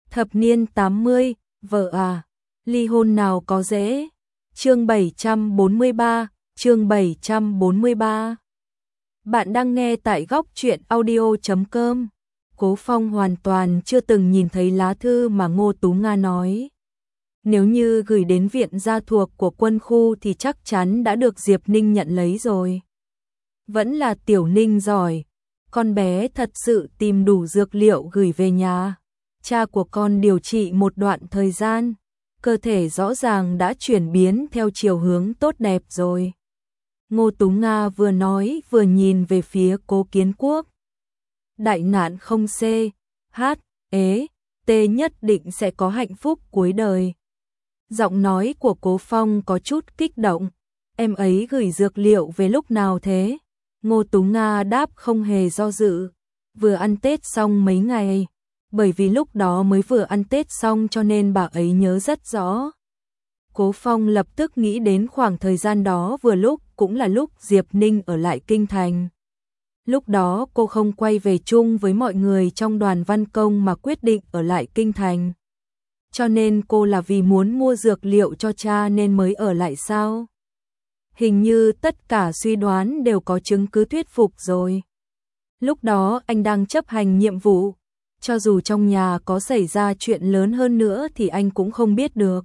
Thập niên 80, vợ à, ly hôn nào có dễ. Chương 743, chương 743. Bạn đang nghe tại góc truyện audio.com. Cố Phong hoàn toàn chưa từng nhìn thấy lá thư mà Ngô Tú Nga nói. Nếu như gửi đến viện gia thuộc của quân khu thì chắc chắn đã được Diệp Ninh nhận lấy rồi. Vẫn là Tiểu Ninh giỏi, con bé thật sự tìm đủ dược liệu gửi về nhà. Cha của con điều trị một đoạn thời gian, cơ thể rõ ràng đã chuyển biến theo chiều hướng tốt đẹp rồi. Ngô Tú Nga vừa nói vừa nhìn về phía Cố Kiến Quốc. Đại nạn không C, H, ế, T nhất định sẽ có hạnh phúc cuối đời. Giọng nói của Cố Phong có chút kích động. Em ấy gửi dược liệu về lúc nào thế? Ngô Tú Nga đáp không hề do dự. Vừa ăn Tết xong mấy ngày. Bởi vì lúc đó mới vừa ăn Tết xong cho nên bà ấy nhớ rất rõ. Cố Phong lập tức nghĩ đến khoảng thời gian đó vừa lúc cũng là lúc Diệp Ninh ở lại Kinh Thành. Lúc đó cô không quay về chung với mọi người trong đoàn văn công mà quyết định ở lại Kinh Thành. Cho nên cô là vì muốn mua dược liệu cho cha nên mới ở lại sao? Hình như tất cả suy đoán đều có chứng cứ thuyết phục rồi. Lúc đó anh đang chấp hành nhiệm vụ. Cho dù trong nhà có xảy ra chuyện lớn hơn nữa thì anh cũng không biết được.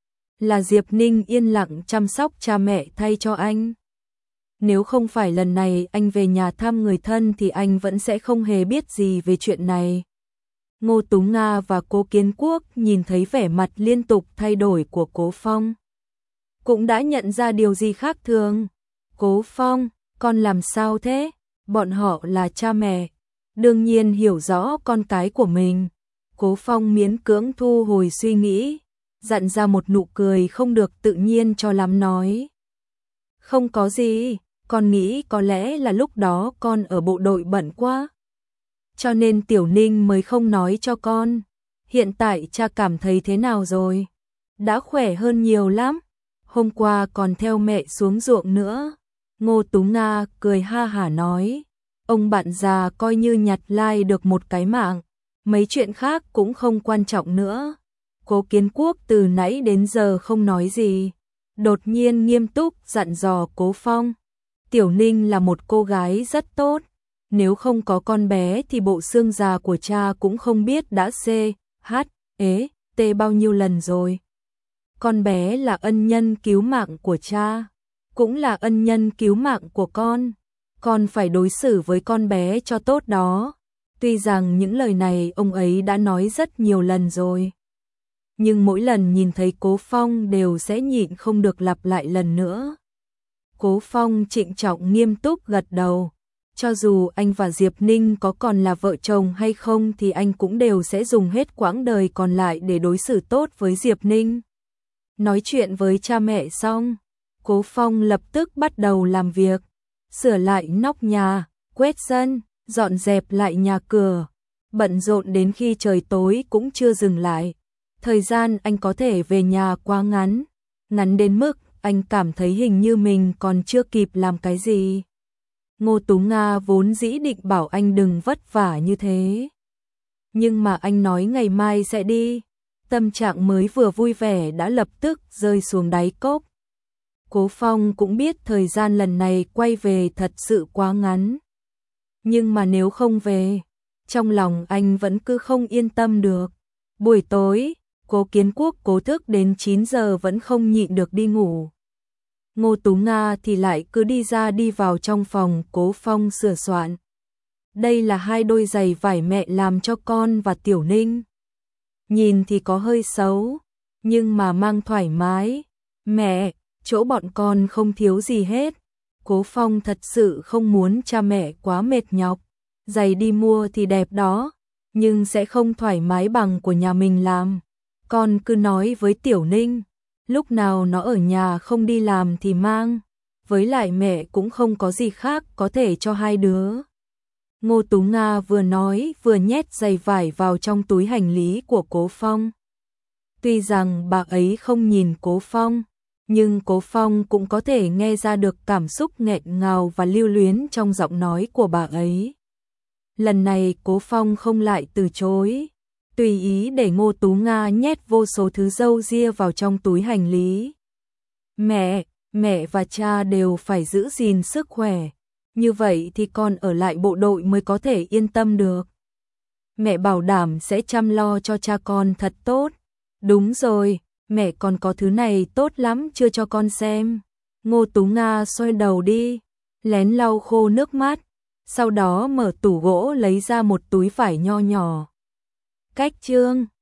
Là Diệp Ninh yên lặng chăm sóc cha mẹ thay cho anh. Nếu không phải lần này anh về nhà thăm người thân thì anh vẫn sẽ không hề biết gì về chuyện này. Ngô Tú Nga và Cố Kiến Quốc nhìn thấy vẻ mặt liên tục thay đổi của Cố Phong. Cũng đã nhận ra điều gì khác thường. Cố Phong, con làm sao thế? Bọn họ là cha mẹ. Đương nhiên hiểu rõ con cái của mình. Cố Phong miễn cưỡng thu hồi suy nghĩ, dặn ra một nụ cười không được tự nhiên cho lắm nói. Không có gì, con nghĩ có lẽ là lúc đó con ở bộ đội bận quá. Cho nên Tiểu Ninh mới không nói cho con. Hiện tại cha cảm thấy thế nào rồi? Đã khỏe hơn nhiều lắm. Hôm qua còn theo mẹ xuống ruộng nữa. Ngô Tú Nga cười ha hả nói. Ông bạn già coi như nhặt lai được một cái mạng, mấy chuyện khác cũng không quan trọng nữa. Cố Kiến Quốc từ nãy đến giờ không nói gì, đột nhiên nghiêm túc dặn dò Cố Phong. Tiểu Ninh là một cô gái rất tốt, nếu không có con bé thì bộ xương già của cha cũng không biết đã C, H, ế, T bao nhiêu lần rồi. Con bé là ân nhân cứu mạng của cha, cũng là ân nhân cứu mạng của con phải đối xử với con bé cho tốt đó. Tuy rằng những lời này ông ấy đã nói rất nhiều lần rồi, nhưng mỗi lần nhìn thấy Cố Phong đều sẽ nhịn không được lặp lại lần nữa. Cố Phong trịnh trọng nghiêm túc gật đầu. Cho dù anh và Diệp Ninh có còn là vợ chồng hay không thì anh cũng đều sẽ dùng hết quãng đời còn lại để đối xử tốt với Diệp Ninh. Nói chuyện với cha mẹ xong, Cố Phong lập tức bắt đầu làm việc. Sửa lại nóc nhà, quét sân, dọn dẹp lại nhà cửa. Bận rộn đến khi trời tối cũng chưa dừng lại. Thời gian anh có thể về nhà quá ngắn. Ngắn đến mức anh cảm thấy hình như mình còn chưa kịp làm cái gì. Ngô Tú Nga vốn dĩ định bảo anh đừng vất vả như thế. Nhưng mà anh nói ngày mai sẽ đi. Tâm trạng mới vừa vui vẻ đã lập tức rơi xuống đáy cốc. Cố Phong cũng biết thời gian lần này quay về thật sự quá ngắn. Nhưng mà nếu không về, trong lòng anh vẫn cứ không yên tâm được. Buổi tối, Cố Kiến Quốc cố thức đến 9 giờ vẫn không nhịn được đi ngủ. Ngô Tú Nga thì lại cứ đi ra đi vào trong phòng Cố Phong sửa soạn. Đây là 2 đôi giày vải mẹ làm cho con và Tiểu Ninh. Nhìn thì có hơi xấu, nhưng mà mang thoải mái. Mẹ, chỗ bọn con không thiếu gì hết. Cố Phong thật sự không muốn cha mẹ quá mệt nhọc. Giày đi mua thì đẹp đó, nhưng sẽ không thoải mái bằng của nhà mình làm. Con cứ nói với Tiểu Ninh, lúc nào nó ở nhà không đi làm thì mang. Với lại mẹ cũng không có gì khác có thể cho 2 đứa. Ngô Tú Nga vừa nói vừa nhét giày vải vào trong túi hành lý của Cố Phong. Tuy rằng bà ấy không nhìn Cố Phong, nhưng Cố Phong cũng có thể nghe ra được cảm xúc nghẹn ngào và lưu luyến trong giọng nói của bà ấy. Lần này Cố Phong không lại từ chối, tùy ý để Ngô Tú Nga nhét vô số thứ râu ria vào trong túi hành lý. Mẹ và cha đều phải giữ gìn sức khỏe, như vậy thì con ở lại bộ đội mới có thể yên tâm được. Mẹ bảo đảm sẽ chăm lo cho cha con thật tốt. Đúng rồi, mẹ còn có thứ này tốt lắm chưa cho con xem. Ngô Tú Nga xoay đầu đi, lén lau khô nước mắt, sau đó mở tủ gỗ lấy ra một túi vải nho nhỏ. Cách chương